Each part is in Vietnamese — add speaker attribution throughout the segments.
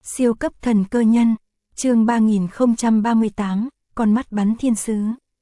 Speaker 1: Siêu cấp thần cơ nhân, chương 3038, con mắt bắn thiên sứ.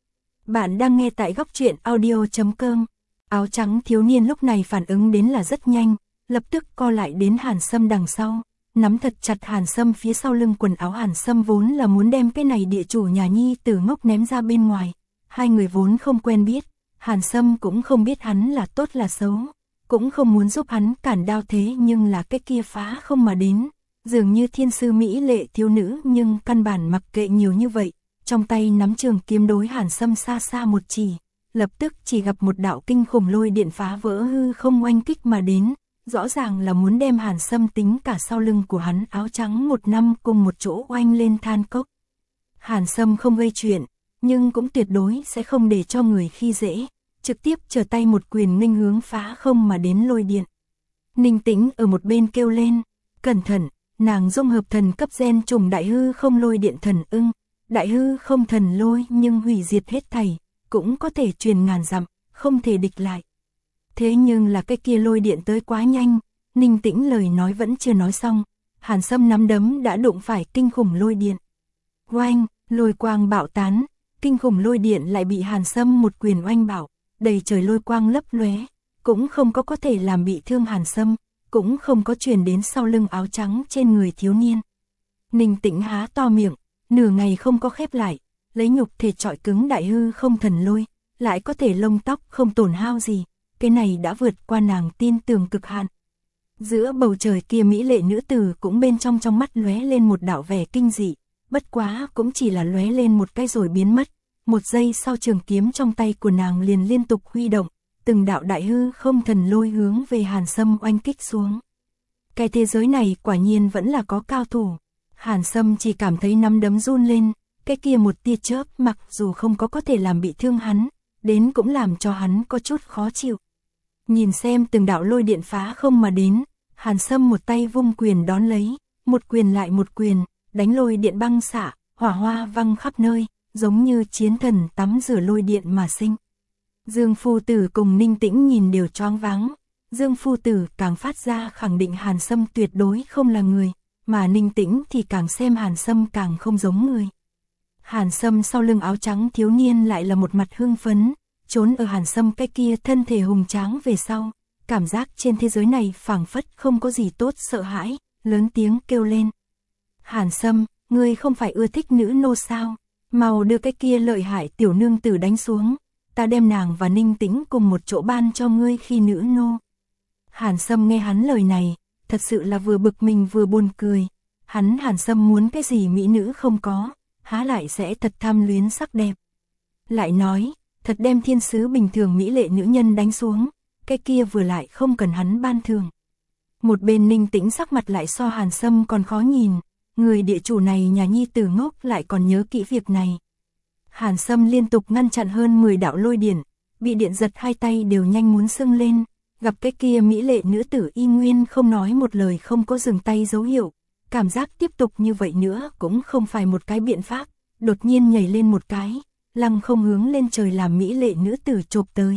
Speaker 1: Bạn đang nghe tại góc truyện audio.com. Áo trắng thiếu niên lúc này phản ứng đến là rất nhanh, lập tức co lại đến Hàn Sâm đằng sau, nắm thật chặt Hàn Sâm phía sau lưng quần áo. Hàn Sâm vốn là muốn đem cái này địa chủ nhà nhi tử ngốc ném ra bên ngoài, hai người vốn không quen biết, Hàn Sâm cũng không biết hắn là tốt là xấu, cũng không muốn giúp hắn cản đao, thế nhưng là cái kia phá không mà đến. Dường như thiên sư mỹ lệ thiếu nữ nhưng căn bản mặc kệ nhiều như vậy, trong tay nắm trường kiếm đối Hàn Sâm xa xa một chỉ, lập tức chỉ gặp một đạo kinh khủng lôi điện phá vỡ hư không oanh kích mà đến, rõ ràng là muốn đem Hàn Sâm tính cả sau lưng của hắn áo trắng một năm cùng một chỗ oanh lên than cốc. Hàn Sâm không gây chuyện, nhưng cũng tuyệt đối sẽ không để cho người khi dễ, trực tiếp trở tay một quyền nghênh hướng phá không mà đến lôi điện. Ninh Tĩnh ở một bên kêu lên, cẩn thận. Nàng dung hợp thần cấp gen trùng đại hư không lôi điện thần ưng, đại hư không thần lôi nhưng hủy diệt hết thảy, cũng có thể truyền ngàn dặm, không thể địch lại. Thế nhưng là cái kia lôi điện tới quá nhanh, Ninh Tĩnh lời nói vẫn chưa nói xong, Hàn Sâm nắm đấm đã đụng phải kinh khủng lôi điện. Oanh, lôi quang bạo tán, kinh khủng lôi điện lại bị Hàn Sâm một quyền oanh bạo, đầy trời lôi quang lấp lóe, cũng không có thể làm bị thương Hàn Sâm, cũng không có truyền đến sau lưng áo trắng trên người thiếu niên. Ninh Tĩnh há to miệng, nửa ngày không có khép lại, lấy nhục thể trọi cứng đại hư không thần lôi, lại có thể lông tóc không tổn hao gì, cái này đã vượt qua nàng tin tưởng cực hạn. Giữa bầu trời kia mỹ lệ nữ tử cũng bên trong mắt lóe lên một đạo vẻ kinh dị, bất quá cũng chỉ là lóe lên một cái rồi biến mất, một giây sau trường kiếm trong tay của nàng liền liên tục huy động. Từng đạo đại hư không thần lôi hướng về Hàn Sâm oanh kích xuống. Cái thế giới này quả nhiên vẫn là có cao thủ. Hàn Sâm chỉ cảm thấy nắm đấm run lên, cái kia một tia chớp mặc dù không có thể làm bị thương hắn, đến cũng làm cho hắn có chút khó chịu. Nhìn xem từng đạo lôi điện phá không mà đến, Hàn Sâm một tay vung quyền đón lấy, một quyền lại một quyền, đánh lôi điện băng xạ, hỏa hoa văng khắp nơi, giống như chiến thần tắm rửa lôi điện mà sinh. Dương phu tử cùng Ninh Tĩnh nhìn đều choáng váng, Dương phu tử càng phát ra khẳng định Hàn Sâm tuyệt đối không là người, mà Ninh Tĩnh thì càng xem Hàn Sâm càng không giống người. Hàn Sâm sau lưng áo trắng thiếu niên lại là một mặt hưng phấn, trốn ở Hàn Sâm cái kia thân thể hùng tráng về sau, cảm giác trên thế giới này phảng phất không có gì tốt, sợ hãi, lớn tiếng kêu lên. Hàn Sâm, ngươi không phải ưa thích nữ nô sao, mau đưa cái kia lợi hại tiểu nương tử đánh xuống. Ta đem nàng và Ninh Tĩnh cùng một chỗ ban cho ngươi khi nữ nô. Hàn Sâm nghe hắn lời này, thật sự là vừa bực mình vừa buồn cười. Hàn Sâm muốn cái gì mỹ nữ không có, há lại sẽ thật tham luyến sắc đẹp. Lại nói, thật đem thiên sứ bình thường mỹ lệ nữ nhân đánh xuống, cái kia vừa lại không cần hắn ban thường. Một bên Ninh Tĩnh sắc mặt lại so Hàn Sâm còn khó nhìn, người địa chủ này nhà nhi tử ngốc lại còn nhớ kỹ việc này. Hàn Sâm liên tục ngăn chặn hơn 10 đạo lôi điện, bị điện giật hai tay đều nhanh muốn sưng lên, gặp cái kia mỹ lệ nữ tử y nguyên không nói một lời, không có dừng tay dấu hiệu, cảm giác tiếp tục như vậy nữa cũng không phải một cái biện pháp, đột nhiên nhảy lên một cái, lăng không hướng lên trời làm mỹ lệ nữ tử chộp tới.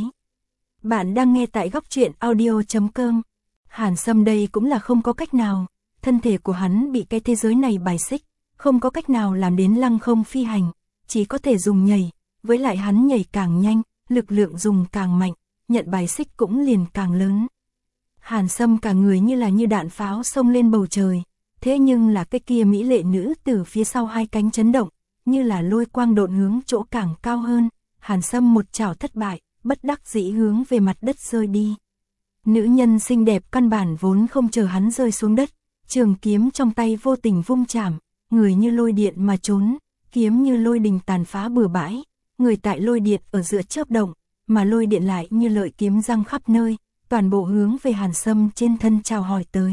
Speaker 1: Bạn đang nghe tại góc truyện audio.com. Hàn Sâm đây cũng là không có cách nào, thân thể của hắn bị cái thế giới này bài xích, không có cách nào làm đến lăng không phi hành. Chỉ có thể dùng nhảy, với lại hắn nhảy càng nhanh, lực lượng dùng càng mạnh, nhận bài xích cũng liền càng lớn. Hàn Sâm cả người như đạn pháo xông lên bầu trời, thế nhưng là cái kia mỹ lệ nữ từ phía sau hai cánh chấn động, như là lôi quang độn hướng chỗ càng cao hơn, Hàn Sâm một chảo thất bại, bất đắc dĩ hướng về mặt đất rơi đi. Nữ nhân xinh đẹp căn bản vốn không chờ hắn rơi xuống đất, trường kiếm trong tay vô tình vung chạm, người như lôi điện mà trốn. Kiếm như lôi đình tàn phá bừa bãi, người tại lôi điện ở giữa chớp động, mà lôi điện lại như lợi kiếm răng khắp nơi, toàn bộ hướng về Hàn Sâm trên thân chào hỏi tới.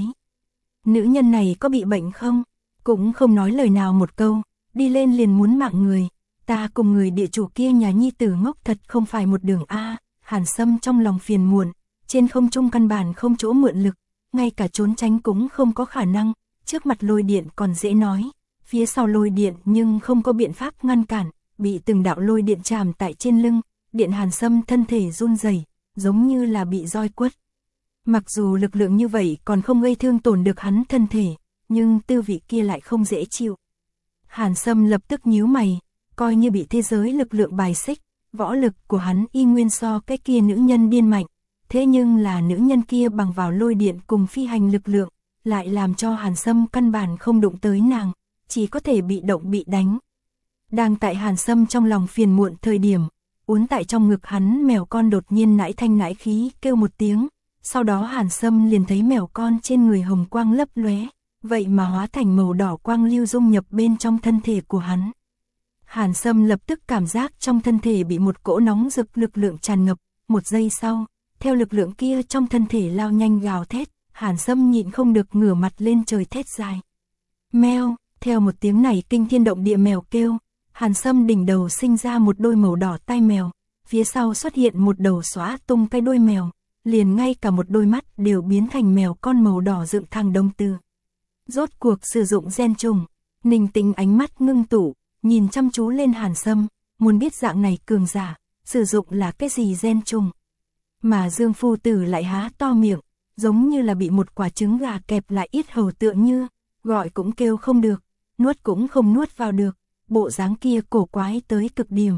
Speaker 1: Nữ nhân này có bị bệnh không? Cũng không nói lời nào một câu, đi lên liền muốn mạng người, ta cùng người địa chủ kia nhà nhi tử ngốc thật không phải một đường A. Hàn Sâm trong lòng phiền muộn, trên không trung căn bản không chỗ mượn lực, ngay cả trốn tránh cũng không có khả năng, trước mặt lôi điện còn dễ nói. Phía sau lôi điện nhưng không có biện pháp ngăn cản, bị từng đạo lôi điện chạm tại trên lưng, điện Hàn Sâm thân thể run rẩy, giống như là bị roi quất. Mặc dù lực lượng như vậy còn không gây thương tổn được hắn thân thể, nhưng tư vị kia lại không dễ chịu. Hàn Sâm lập tức nhíu mày, coi như bị thế giới lực lượng bài xích, võ lực của hắn y nguyên so cái kia nữ nhân điên mạnh, thế nhưng là nữ nhân kia bằng vào lôi điện cùng phi hành lực lượng, lại làm cho Hàn Sâm căn bản không đụng tới nàng, chỉ có thể bị động bị đánh. Đang tại Hàn Sâm trong lòng phiền muộn thời điểm, uốn tại trong ngực hắn mèo con đột nhiên nãi thanh nãi khí kêu một tiếng, sau đó Hàn Sâm liền thấy mèo con trên người hồng quang lấp lóe, vậy mà hóa thành màu đỏ quang lưu dung nhập bên trong thân thể của hắn. Hàn Sâm lập tức cảm giác trong thân thể bị một cỗ nóng rực lực lượng tràn ngập, một giây sau, theo lực lượng kia trong thân thể lao nhanh gào thét, Hàn Sâm nhịn không được ngửa mặt lên trời thét dài. Meo, theo một tiếng này kinh thiên động địa mèo kêu, Hàn Sâm đỉnh đầu sinh ra một đôi màu đỏ tai mèo, phía sau xuất hiện một đầu xóa tung cái đuôi mèo, liền ngay cả một đôi mắt đều biến thành mèo con màu đỏ dựng thẳng đông từ. Rốt cuộc sử dụng gen trùng, Ninh Tĩnh ánh mắt ngưng tụ, nhìn chăm chú lên Hàn Sâm, muốn biết dạng này cường giả, sử dụng là cái gì gen trùng. Mà Dương phu tử lại há to miệng, giống như là bị một quả trứng gà kẹp lại yết hầu tựa như, gọi cũng kêu không được, nuốt cũng không nuốt vào được, bộ dáng kia cổ quái tới cực điểm.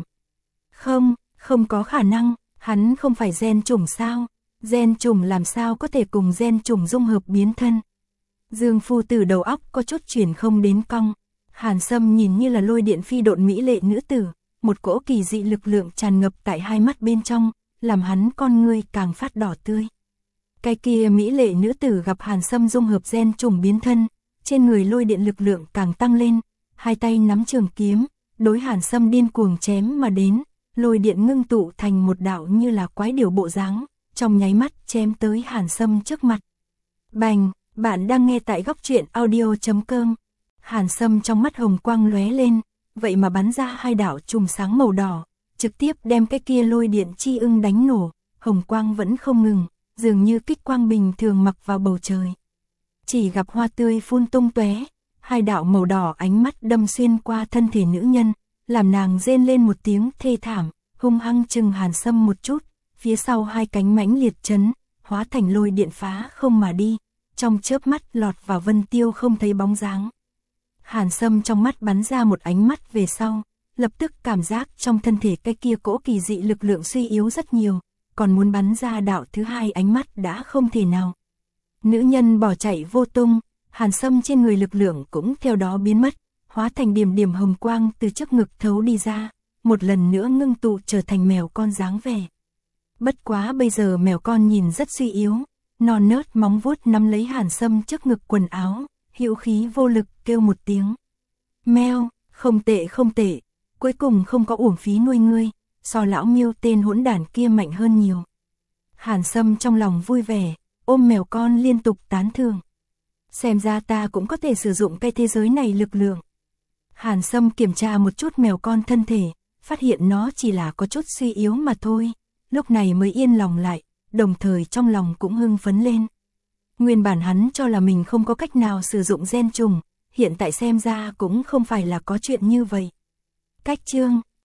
Speaker 1: Không có khả năng, hắn không phải gen trùng sao, gen trùng làm sao có thể cùng gen trùng dung hợp biến thân. Dương phu tử đầu óc có chút chuyển không đến cong, Hàn Sâm nhìn như là lôi điện phi độn mỹ lệ nữ tử, một cỗ kỳ dị lực lượng tràn ngập tại hai mắt bên trong, làm hắn con ngươi càng phát đỏ tươi. Cái kia mỹ lệ nữ tử gặp Hàn Sâm dung hợp gen trùng biến thân, trên người lôi điện lực lượng càng tăng lên, hai tay nắm trường kiếm, đối Hàn Sâm điên cuồng chém mà đến, lôi điện ngưng tụ thành một đạo như là quái điểu bộ dáng, trong nháy mắt chém tới Hàn Sâm trước mặt. Bành, bạn đang nghe tại góc truyện audio.com. Hàn Sâm trong mắt hồng quang lóe lên, vậy mà bắn ra hai đạo chùm sáng màu đỏ, trực tiếp đem cái kia lôi điện chi ưng đánh nổ, hồng quang vẫn không ngừng, dường như kích quang bình thường mặc vào bầu trời. Chỉ gặp hoa tươi phun tung tóe, hai đạo màu đỏ ánh mắt đâm xuyên qua thân thể nữ nhân, làm nàng rên lên một tiếng thê thảm, hung hăng chừng Hàn Sâm một chút, phía sau hai cánh mãnh liệt chấn, hóa thành lôi điện phá không mà đi, trong chớp mắt lọt vào Vân Tiêu không thấy bóng dáng. Hàn Sâm trong mắt bắn ra một ánh mắt về sau, lập tức cảm giác trong thân thể cái kia cỗ kỳ dị lực lượng suy yếu rất nhiều, còn muốn bắn ra đạo thứ hai ánh mắt đã không thể nào. Nữ nhân bỏ chạy vô tung, Hàn Sâm trên người lực lượng cũng theo đó biến mất, hóa thành điểm điểm hồng quang từ trước ngực thấu đi ra, một lần nữa ngưng tụ trở thành mèo con dáng vẻ. Bất quá bây giờ mèo con nhìn rất suy yếu, non nớt móng vuốt nắm lấy Hàn Sâm trước ngực quần áo, hữu khí vô lực kêu một tiếng. Meo, không tệ, cuối cùng không có uổng phí nuôi ngươi, so lão Miêu tên hỗn đản kia mạnh hơn nhiều. Hàn Sâm trong lòng vui vẻ, ôm mèo con liên tục tán thưởng. Xem ra ta cũng có thể sử dụng cái thế giới này lực lượng. Hàn Sâm kiểm tra một chút mèo con thân thể, phát hiện nó chỉ là có chút suy yếu mà thôi, lúc này mới yên lòng lại, đồng thời trong lòng cũng hưng phấn lên. Nguyên bản hắn cho là mình không có cách nào sử dụng gen trùng, hiện tại xem ra cũng không phải là có chuyện như vậy. Cách chương